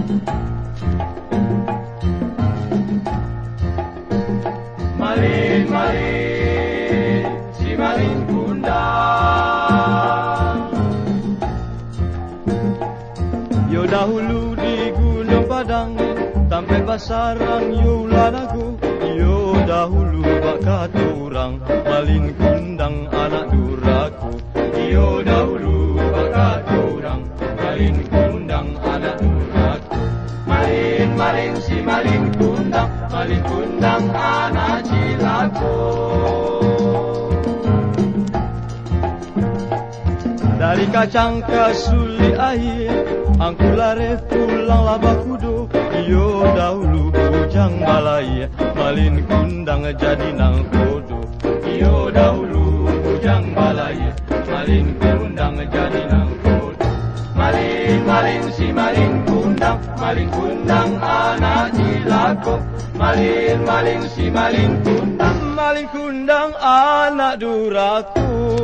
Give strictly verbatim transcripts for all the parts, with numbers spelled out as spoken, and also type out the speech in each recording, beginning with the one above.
Malin, malin, si malin kundang. Yo dahulu di Gunung Padang, sampai basarang yo lanaku. Yo dahulu bak katurang, malin kundang anak duraku. Yo dahulu bak katurang, malin kundang anak duraku. Malin, malin si malin kundang, malin kundang anak cilaku. Dari kacang ke suli air, angku lare pulang labak kudo. Yo dahulu bujang balai, malin kundang jadi nang kodo. Yo dahulu bujang balai, malin kundang jadi nang kodo. Malin, malin si malin kundang, malin kundang anak cilaku. Malin, malin si malin kundang, malin kundang anak duraku.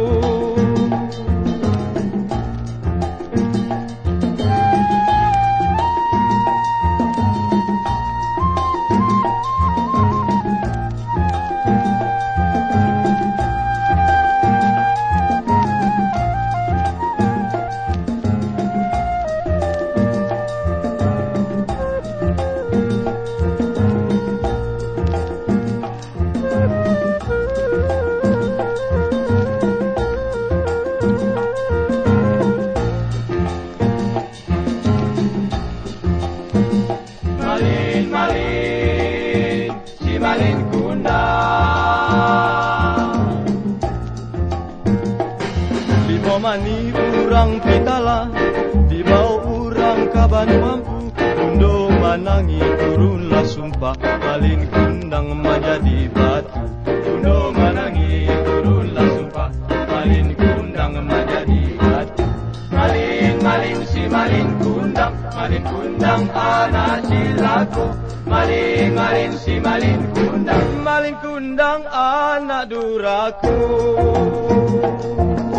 Malin, malin, si malin kundang. Lima mani urang pitala, di bawah urang kaban mampu. Kundo manangi turunlah sumpah, malin kundang menjadi batu. Kundo manangi turunlah sumpah, malin kundang menjadi batu. Malin, malin si malin kundang, malin kundang anak cilaku. Malin, malin si malin kundang, malin kundang anak duraku.